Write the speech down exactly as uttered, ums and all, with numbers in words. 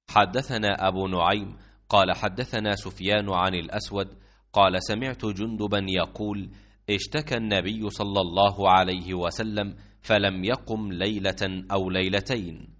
حدثنا أبو نعيم قال حدثنا سفيان عن الأسود قال سمعت جندبا يقول اشتكى النبي صلى الله عليه وسلم فلم يقم ليلة أو ليلتين،